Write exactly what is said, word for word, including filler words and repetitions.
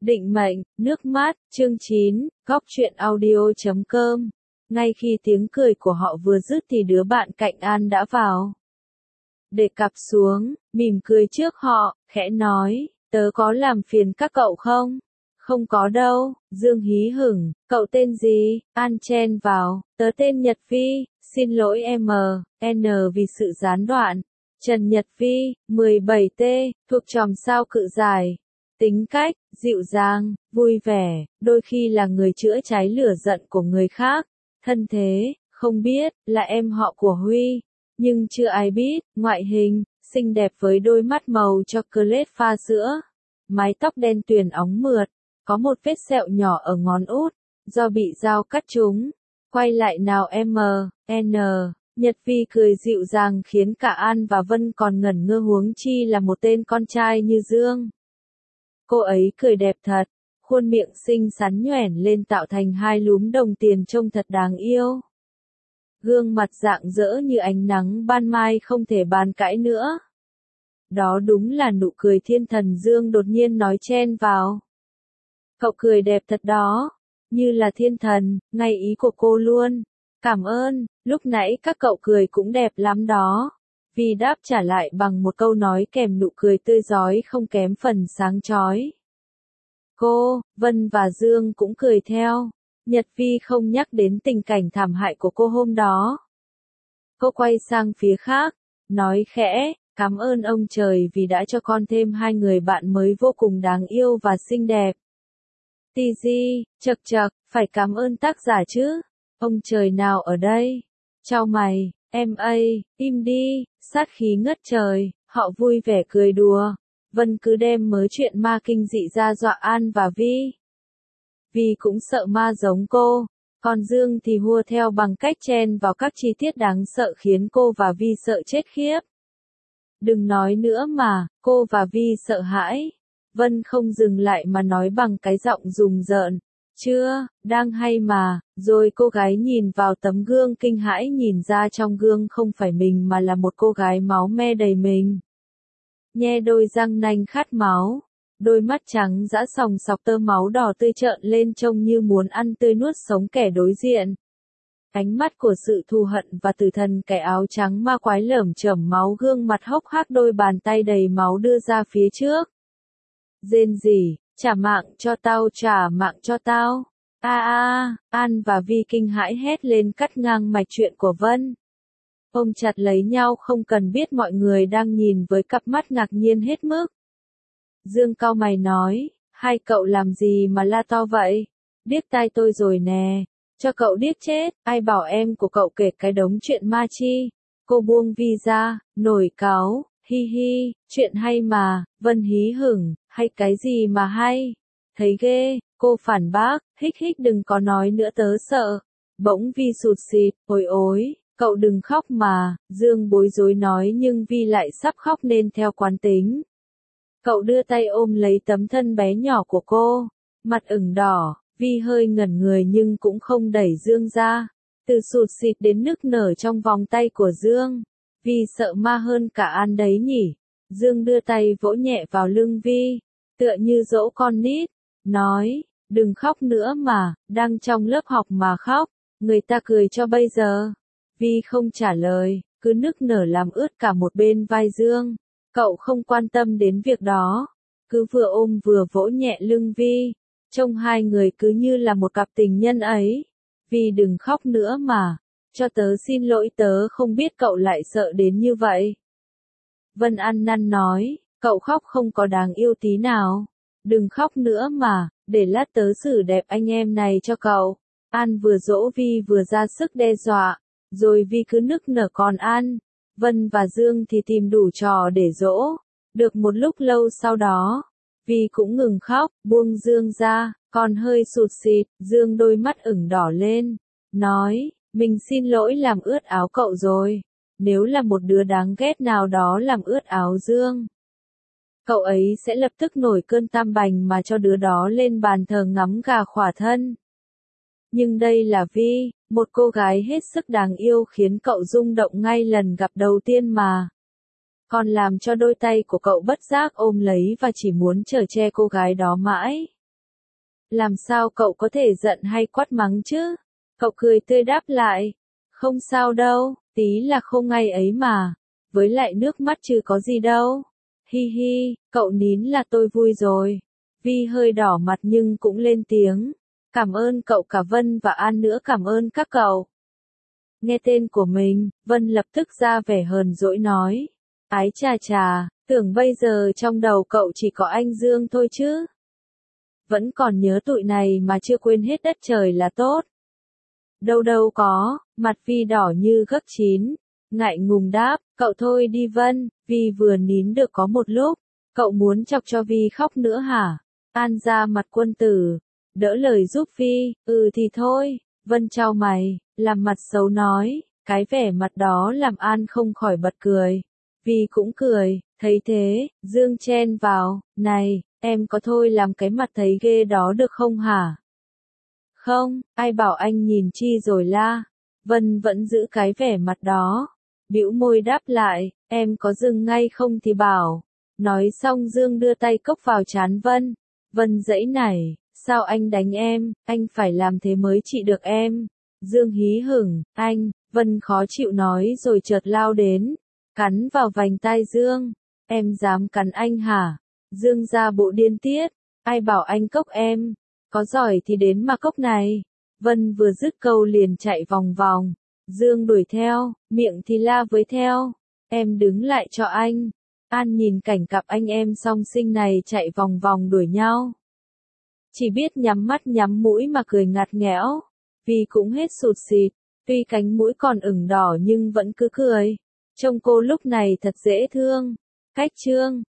Định mệnh, nước mắt, chương chín, góc truyện audio chấm com. Ngay khi tiếng cười của họ vừa dứt thì đứa bạn cạnh An đã vào. Để cặp xuống, mỉm cười trước họ, khẽ nói, tớ có làm phiền các cậu không? Không có đâu, Dương hí hửng, cậu tên gì? An chen vào, tớ tên Nhật Vi, xin lỗi em, N vì sự gián đoạn. Trần Nhật Vi, mười bảy T, thuộc chòm sao Cự Giải. Tính cách, dịu dàng, vui vẻ, đôi khi là người chữa cháy lửa giận của người khác. Thân thế, không biết, là em họ của Huy. Nhưng chưa ai biết, ngoại hình, xinh đẹp với đôi mắt màu chocolate pha sữa. Mái tóc đen tuyền óng mượt, có một vết sẹo nhỏ ở ngón út, do bị dao cắt trúng. Quay lại nào em, N. Nhật Vi cười dịu dàng khiến cả An và Vân còn ngẩn ngơ, huống chi là một tên con trai như Dương. Cô ấy cười đẹp thật, khuôn miệng xinh xắn nhoẻn lên tạo thành hai lúm đồng tiền trông thật đáng yêu. Gương mặt rạng rỡ như ánh nắng ban mai không thể bàn cãi nữa. Đó đúng là nụ cười thiên thần, Dương đột nhiên nói chen vào. Cậu cười đẹp thật đó, như là thiên thần, ngay ý của cô luôn. Cảm ơn, lúc nãy các cậu cười cũng đẹp lắm đó. Vi đáp trả lại bằng một câu nói kèm nụ cười tươi rói không kém phần sáng chói. Cô, Vân và Dương cũng cười theo. Nhật Vi không nhắc đến tình cảnh thảm hại của cô hôm đó. Cô quay sang phía khác, nói khẽ, cảm ơn ông trời vì đã cho con thêm hai người bạn mới vô cùng đáng yêu và xinh đẹp. Tì di, chật chật, phải cảm ơn tác giả chứ. Ông trời nào ở đây? Chào mày, em ơi, im đi, sát khí ngất trời, họ vui vẻ cười đùa. Vân cứ đem mớ chuyện ma kinh dị ra dọa An và Vi. Vi cũng sợ ma giống cô, còn Dương thì hùa theo bằng cách chen vào các chi tiết đáng sợ khiến cô và Vi sợ chết khiếp. Đừng nói nữa mà, cô và Vi sợ hãi. Vân không dừng lại mà nói bằng cái giọng rùng rợn. Chưa, đang hay mà, rồi cô gái nhìn vào tấm gương kinh hãi, nhìn ra trong gương không phải mình mà là một cô gái máu me đầy mình. Nhe đôi răng nanh khát máu, đôi mắt trắng dã sòng sọc tơ máu đỏ tươi trợn lên trông như muốn ăn tươi nuốt sống kẻ đối diện. Ánh mắt của sự thù hận và tử thần kẻ áo trắng ma quái lởm chởm máu, gương mặt hốc hác, đôi bàn tay đầy máu đưa ra phía trước. Rên rỉ, trả mạng cho tao, trả mạng cho tao. A a, An và Vi kinh hãi hét lên cắt ngang mạch chuyện của Vân. Ôm chặt lấy nhau không cần biết mọi người đang nhìn với cặp mắt ngạc nhiên hết mức. Dương cau mày nói, hai cậu làm gì mà la to vậy? Điếc tai tôi rồi nè, cho cậu điếc chết, ai bảo em của cậu kể cái đống chuyện ma chi. Cô buông Vi ra, nổi cáu, hi hi, chuyện hay mà. Vân hí hửng, hay cái gì mà hay? Thấy ghê, cô phản bác, hích hích đừng có nói nữa tớ sợ. Bỗng Vi sụt sịt, ôi ối, cậu đừng khóc mà, Dương bối rối nói, nhưng Vi lại sắp khóc nên theo quán tính. Cậu đưa tay ôm lấy tấm thân bé nhỏ của cô, mặt ửng đỏ, Vi hơi ngẩn người nhưng cũng không đẩy Dương ra. Từ sụt sịt đến nức nở trong vòng tay của Dương. Vi sợ ma hơn cả An đấy nhỉ. Dương đưa tay vỗ nhẹ vào lưng Vi, tựa như dỗ con nít, nói, đừng khóc nữa mà, đang trong lớp học mà khóc, người ta cười cho bây giờ. Vi không trả lời, cứ nức nở làm ướt cả một bên vai Dương. Cậu không quan tâm đến việc đó, cứ vừa ôm vừa vỗ nhẹ lưng Vi, trông hai người cứ như là một cặp tình nhân ấy. Vi đừng khóc nữa mà, cho tớ xin lỗi, tớ không biết cậu lại sợ đến như vậy. Vân ăn năn nói, cậu khóc không có đáng yêu tí nào. Đừng khóc nữa mà, để lát tớ xử đẹp anh em này cho cậu. An vừa dỗ Vi vừa ra sức đe dọa, rồi Vi cứ nức nở, còn An, Vân và Dương thì tìm đủ trò để dỗ. Được một lúc lâu sau đó, Vi cũng ngừng khóc, buông Dương ra, còn hơi sụt sịt. Dương đôi mắt ửng đỏ lên, nói, mình xin lỗi làm ướt áo cậu rồi. Nếu là một đứa đáng ghét nào đó làm ướt áo Dương, cậu ấy sẽ lập tức nổi cơn tam bành mà cho đứa đó lên bàn thờ ngắm gà khỏa thân. Nhưng đây là Vi, một cô gái hết sức đáng yêu khiến cậu rung động ngay lần gặp đầu tiên mà. Còn làm cho đôi tay của cậu bất giác ôm lấy và chỉ muốn chở che cô gái đó mãi. Làm sao cậu có thể giận hay quát mắng chứ? Cậu cười tươi đáp lại. Không sao đâu, tí là không ngay ấy mà. Với lại nước mắt chứ có gì đâu. Hi hi, cậu nín là tôi vui rồi. Vi hơi đỏ mặt nhưng cũng lên tiếng. Cảm ơn cậu cả Vân và An nữa, cảm ơn các cậu. Nghe tên của mình, Vân lập tức ra vẻ hờn dỗi nói. Ái chà chà, tưởng bây giờ trong đầu cậu chỉ có anh Dương thôi chứ. Vẫn còn nhớ tụi này mà chưa quên hết đất trời là tốt. Đâu đâu có, mặt Vi đỏ như gấc chín. Ngại ngùng đáp, cậu thôi đi Vân, Vi vừa nín được có một lúc. Cậu muốn chọc cho Vi khóc nữa hả? An ra mặt quân tử, đỡ lời giúp Vi, ừ thì thôi. Vân chau mày, làm mặt xấu nói, cái vẻ mặt đó làm An không khỏi bật cười. Vi cũng cười, thấy thế, Dương chen vào, này, em có thôi làm cái mặt thấy ghê đó được không hả? Không, ai bảo anh nhìn chi rồi la. Vân vẫn giữ cái vẻ mặt đó. Bĩu môi đáp lại, em có dừng ngay không thì bảo. Nói xong Dương đưa tay cốc vào trán Vân. Vân giãy nảy, sao anh đánh em, anh phải làm thế mới trị được em. Dương hí hửng, anh, Vân khó chịu nói rồi chợt lao đến. Cắn vào vành tai Dương, em dám cắn anh hả? Dương ra bộ điên tiết, ai bảo anh cốc em, có giỏi thì đến mà cốc này. Vân vừa dứt câu liền chạy vòng vòng, Dương đuổi theo, miệng thì la với theo, em đứng lại cho anh. An nhìn cảnh cặp anh em song sinh này chạy vòng vòng đuổi nhau. Chỉ biết nhắm mắt nhắm mũi mà cười ngặt nghẽo, vì cũng hết sụt sịt, tuy cánh mũi còn ửng đỏ nhưng vẫn cứ cười. Trông cô lúc này thật dễ thương. Cách chương